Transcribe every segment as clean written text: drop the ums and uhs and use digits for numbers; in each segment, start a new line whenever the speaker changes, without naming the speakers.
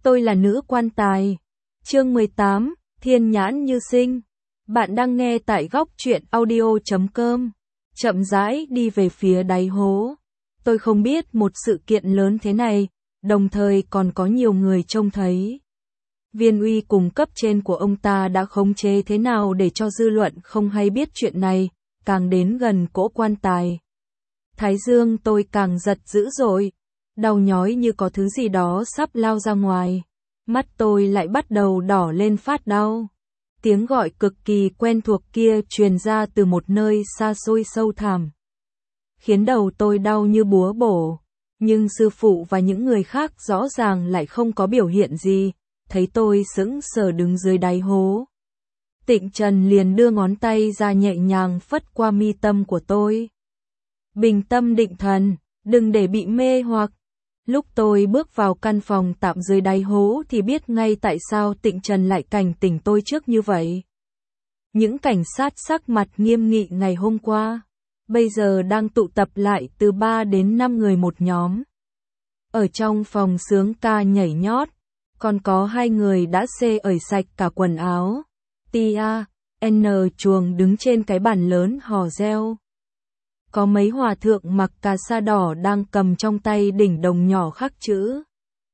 Tôi là nữ quan tài. Chương 18, Thiên nhãn như sinh. Bạn đang nghe tại góc truyện audio.com. Chậm rãi đi về phía đáy hố. Tôi không biết một sự kiện lớn thế này, đồng thời còn có nhiều người trông thấy. Viên uy cùng cấp trên của ông ta đã khống chế thế nào để cho dư luận không hay biết chuyện này, càng đến gần cỗ quan tài. Thái dương tôi càng giật dữ dội, đau nhói như có thứ gì đó sắp lao ra ngoài. Mắt tôi lại bắt đầu đỏ lên phát đau. Tiếng gọi cực kỳ quen thuộc kia truyền ra từ một nơi xa xôi sâu thẳm, khiến đầu tôi đau như búa bổ. Nhưng sư phụ và những người khác rõ ràng lại không có biểu hiện gì, thấy tôi sững sờ đứng dưới đáy hố. Tịnh Trần liền đưa ngón tay ra nhẹ nhàng phất qua mi tâm của tôi. Bình tâm định thần, đừng để bị mê hoặc. Lúc tôi bước vào căn phòng tạm dưới đáy hố thì biết ngay tại sao Tịnh Trần lại cảnh tỉnh tôi trước như vậy. Những cảnh sát sắc mặt nghiêm nghị ngày hôm qua, bây giờ đang tụ tập lại từ 3 đến 5 người một nhóm. Ở trong phòng sướng ca nhảy nhót, còn có 2 người đã xê ởi sạch cả quần áo. Tia, N chuồng đứng trên cái bàn lớn hò reo. Có mấy hòa thượng mặc cà sa đỏ đang cầm trong tay đỉnh đồng nhỏ khắc chữ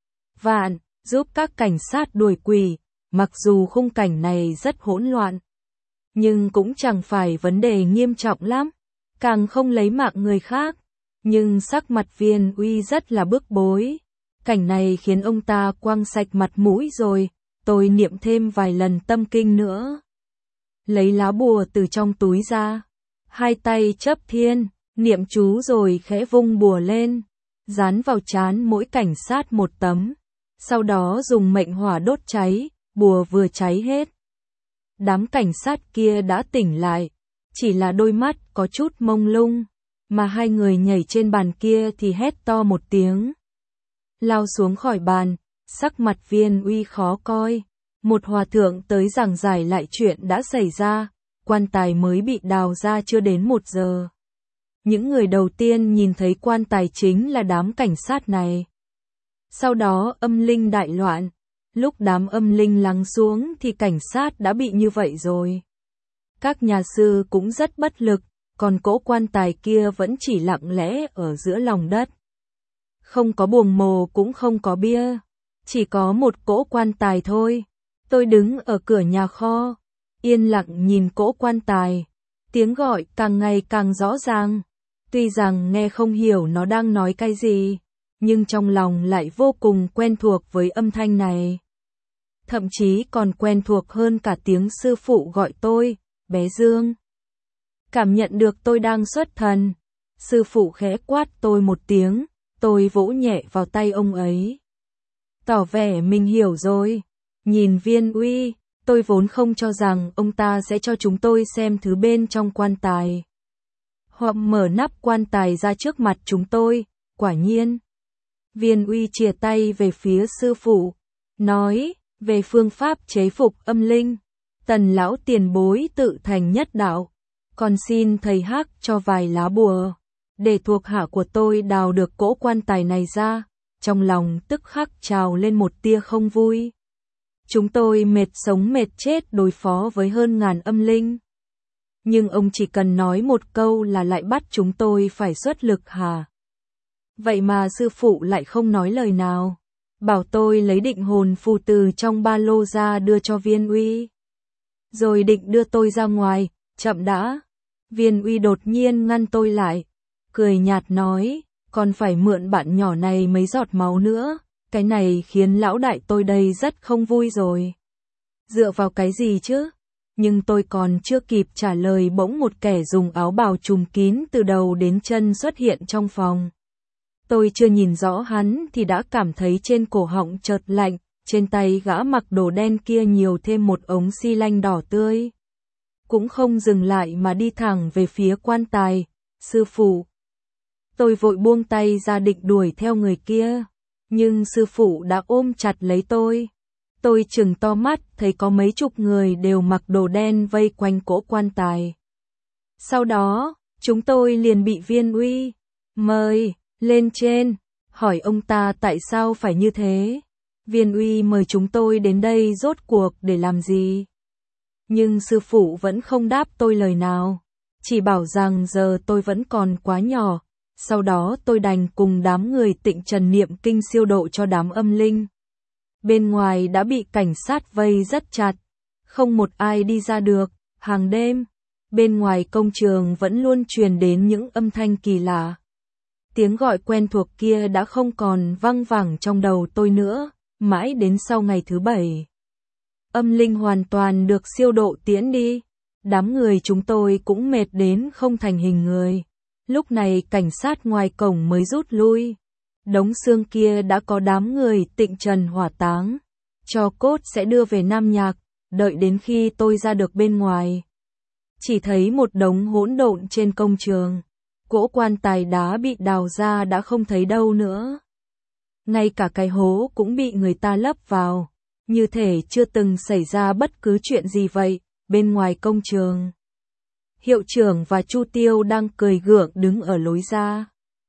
Vạn, giúp các cảnh sát đuổi quỷ. Mặc dù khung cảnh này rất hỗn loạn, nhưng cũng chẳng phải vấn đề nghiêm trọng lắm, càng không lấy mạng người khác. Nhưng sắc mặt Viên uy rất là bức bối. Cảnh này khiến ông ta quăng sạch mặt mũi rồi. Tôi niệm thêm vài lần tâm kinh nữa. Lấy lá bùa từ trong túi ra. 2 tay chấp thiên, niệm chú rồi khẽ vung bùa lên. Dán vào trán mỗi cảnh sát một tấm. Sau đó dùng mệnh hỏa đốt cháy, bùa vừa cháy hết. Đám cảnh sát kia đã tỉnh lại. Chỉ là đôi mắt có chút mông lung. Mà 2 người nhảy trên bàn kia thì hét to một tiếng. Lao xuống khỏi bàn, sắc mặt Viên uy khó coi. Một hòa thượng tới giảng giải lại chuyện đã xảy ra. Quan tài mới bị đào ra chưa đến 1 giờ. Những người đầu tiên nhìn thấy quan tài chính là đám cảnh sát này. Sau đó âm linh đại loạn. Lúc đám âm linh lắng xuống thì cảnh sát đã bị như vậy rồi. Các nhà sư cũng rất bất lực, còn cỗ quan tài kia vẫn chỉ lặng lẽ ở giữa lòng đất. Không có buồng mồ cũng không có bia, chỉ có một cỗ quan tài thôi. Tôi đứng ở cửa nhà kho, yên lặng nhìn cỗ quan tài. Tiếng gọi càng ngày càng rõ ràng. Tuy rằng nghe không hiểu nó đang nói cái gì, nhưng trong lòng lại vô cùng quen thuộc với âm thanh này. Thậm chí còn quen thuộc hơn cả tiếng sư phụ gọi tôi, bé Dương. Cảm nhận được tôi đang xuất thần, sư phụ khẽ quát tôi một tiếng, tôi vỗ nhẹ vào tay ông ấy. Tỏ vẻ mình hiểu rồi. Nhìn Viên uy, tôi vốn không cho rằng ông ta sẽ cho chúng tôi xem thứ bên trong quan tài. Hoặc mở nắp quan tài ra trước mặt chúng tôi, quả nhiên. Viên uy chìa tay về phía sư phụ, nói, về phương pháp chế phục âm linh, Tần lão tiền bối tự thành nhất đạo. Còn xin thầy Hắc cho vài lá bùa, để thuộc hạ của tôi đào được cỗ quan tài này ra. Trong lòng tức khắc trào lên một tia không vui. Chúng tôi mệt sống mệt chết đối phó với hơn ngàn âm linh. Nhưng ông chỉ cần nói một câu là lại bắt chúng tôi phải xuất lực hả? Vậy mà sư phụ lại không nói lời nào. Bảo tôi lấy định hồn phù từ trong ba lô ra đưa cho Viên uy. Rồi định đưa tôi ra ngoài, chậm đã. Viên uy đột nhiên ngăn tôi lại. Cười nhạt nói, còn phải mượn bạn nhỏ này mấy giọt máu nữa. Cái này khiến lão đại tôi đây rất không vui rồi. Dựa vào cái gì chứ? Nhưng tôi còn chưa kịp trả lời bỗng một kẻ dùng áo bào trùm kín từ đầu đến chân xuất hiện trong phòng. Tôi chưa nhìn rõ hắn thì đã cảm thấy trên cổ họng chợt lạnh, trên tay gã mặc đồ đen kia nhiều thêm một ống xi lanh đỏ tươi. Cũng không dừng lại mà đi thẳng về phía quan tài. Sư phụ. Tôi vội buông tay ra định đuổi theo người kia. Nhưng sư phụ đã ôm chặt lấy tôi. Tôi trừng to mắt thấy có mấy chục người đều mặc đồ đen vây quanh cỗ quan tài. Sau đó, chúng tôi liền bị Viên uy mời lên trên, hỏi ông ta tại sao phải như thế. Viên Uy mời chúng tôi đến đây rốt cuộc để làm gì? Nhưng sư phụ vẫn không đáp tôi lời nào, chỉ bảo rằng giờ tôi vẫn còn quá nhỏ. Sau đó tôi đành cùng đám người Tịnh Trần niệm kinh siêu độ cho đám âm linh. Bên ngoài đã bị cảnh sát vây rất chặt, không một ai đi ra được. Hàng đêm, bên ngoài công trường vẫn luôn truyền đến những âm thanh kỳ lạ. Tiếng gọi quen thuộc kia đã không còn văng vẳng trong đầu tôi nữa, mãi đến sau ngày thứ 7. Âm linh hoàn toàn được siêu độ tiễn đi, đám người chúng tôi cũng mệt đến không thành hình người. Lúc này cảnh sát ngoài cổng mới rút lui. Đống xương kia đã có đám người Tịnh Trần hỏa táng. Tro cốt sẽ đưa về Nam Nhạc, đợi đến khi tôi ra được bên ngoài. Chỉ thấy một đống hỗn độn trên công trường. Cỗ quan tài đá bị đào ra đã không thấy đâu nữa. Ngay cả cái hố cũng bị người ta lấp vào. Như thể chưa từng xảy ra bất cứ chuyện gì vậy, bên ngoài công trường. Hiệu trưởng và Chu Tiêu đang cười gượng đứng ở lối ra.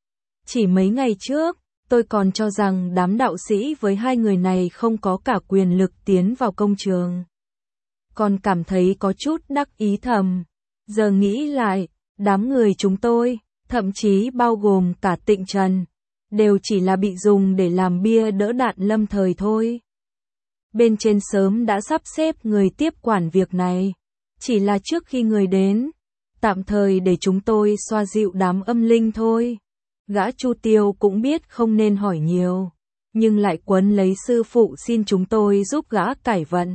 Chỉ mấy ngày trước, tôi còn cho rằng đám đạo sĩ với hai người này không có cả quyền lực tiến vào công trường. Còn cảm thấy có chút đắc ý thầm. Giờ nghĩ lại, đám người chúng tôi, thậm chí bao gồm cả Tịnh Trần, đều chỉ là bị dùng để làm bia đỡ đạn lâm thời thôi. Bên trên sớm đã sắp xếp người tiếp quản việc này, chỉ là trước khi người đến, tạm thời để chúng tôi xoa dịu đám âm linh thôi. Gã Chu Tiêu cũng biết không nên hỏi nhiều, nhưng lại quấn lấy sư phụ xin chúng tôi giúp gã cải vận.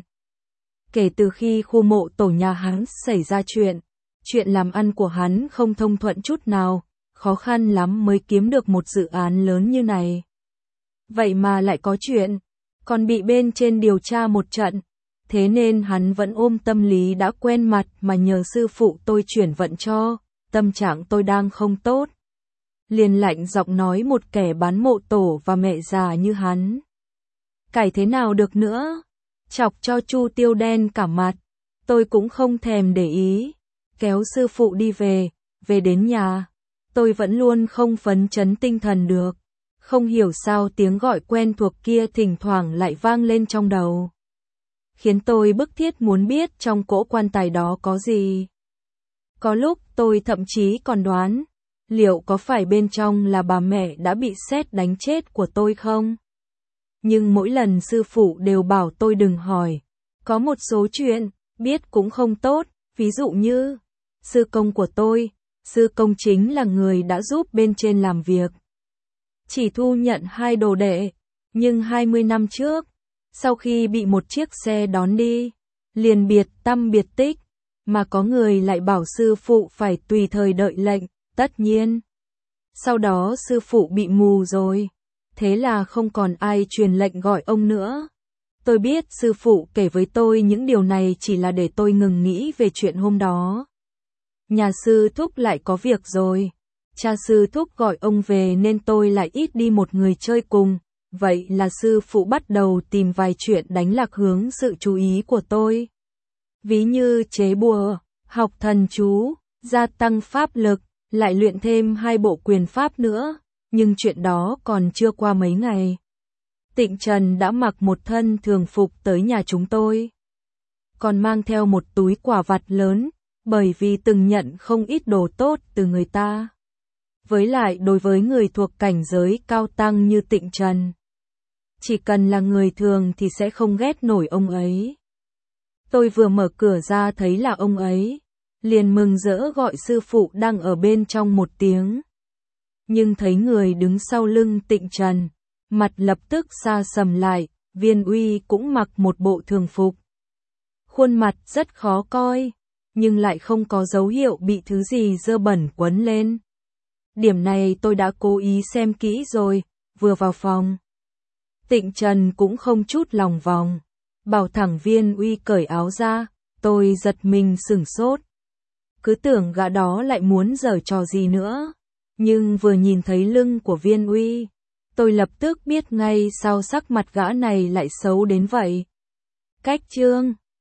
Kể từ khi khu mộ tổ nhà hắn xảy ra chuyện làm ăn của hắn không thông thuận chút nào, khó khăn lắm mới kiếm được một dự án lớn như này. Vậy mà lại có chuyện, còn bị bên trên điều tra một trận, thế nên hắn vẫn ôm tâm lý đã quen mặt mà nhờ sư phụ tôi chuyển vận cho. Tâm trạng tôi đang không tốt, liền lạnh giọng nói một kẻ bán mộ tổ và mẹ già như hắn. Cải thế nào được nữa? Chọc cho Chu Tiêu đen cả mặt. Tôi cũng không thèm để ý, kéo sư phụ đi về đến nhà. Tôi vẫn luôn không phấn chấn tinh thần được. Không hiểu sao tiếng gọi quen thuộc kia thỉnh thoảng lại vang lên trong đầu, khiến tôi bức thiết muốn biết trong cỗ quan tài đó có gì. Có lúc tôi thậm chí còn đoán, liệu có phải bên trong là bà mẹ đã bị sét đánh chết của tôi không? Nhưng mỗi lần sư phụ đều bảo tôi đừng hỏi. Có một số chuyện, biết cũng không tốt, ví dụ như, sư công của tôi, sư công chính là người đã giúp bên trên làm việc. Chỉ thu nhận 2 đồ đệ, nhưng 20 năm trước, sau khi bị một chiếc xe đón đi, liền biệt tăm biệt tích, mà có người lại bảo sư phụ phải tùy thời đợi lệnh, tất nhiên. Sau đó sư phụ bị mù rồi, thế là không còn ai truyền lệnh gọi ông nữa. Tôi biết sư phụ kể với tôi những điều này chỉ là để tôi ngừng nghĩ về chuyện hôm đó. Nhà sư thúc lại có việc rồi. Cha sư thúc gọi ông về nên tôi lại ít đi một người chơi cùng. Vậy là sư phụ bắt đầu tìm vài chuyện đánh lạc hướng sự chú ý của tôi. Ví như chế bùa, học thần chú, gia tăng pháp lực, lại luyện thêm 2 bộ quyền pháp nữa. Nhưng chuyện đó còn chưa qua mấy ngày. Tịnh Trần đã mặc một thân thường phục tới nhà chúng tôi. Còn mang theo một túi quả vặt lớn, bởi vì từng nhận không ít đồ tốt từ người ta. Với lại đối với người thuộc cảnh giới cao tăng như Tịnh Trần, chỉ cần là người thường thì sẽ không ghét nổi ông ấy. Tôi vừa mở cửa ra thấy là ông ấy, liền mừng rỡ gọi sư phụ đang ở bên trong một tiếng. Nhưng thấy người đứng sau lưng Tịnh Trần, mặt lập tức xa sầm lại. Viên Uy cũng mặc một bộ thường phục. Khuôn mặt rất khó coi, nhưng lại không có dấu hiệu bị thứ gì dơ bẩn quấn lên. Điểm này tôi đã cố ý xem kỹ rồi. Vừa vào phòng, Tịnh Trần cũng không chút lòng vòng, bảo thẳng Viên Uy cởi áo ra. Tôi giật mình sửng sốt, cứ tưởng gã đó lại muốn giở trò gì nữa. Nhưng vừa nhìn thấy lưng của Viên Uy, tôi lập tức biết ngay sao sắc mặt gã này lại xấu đến vậy. Cách chương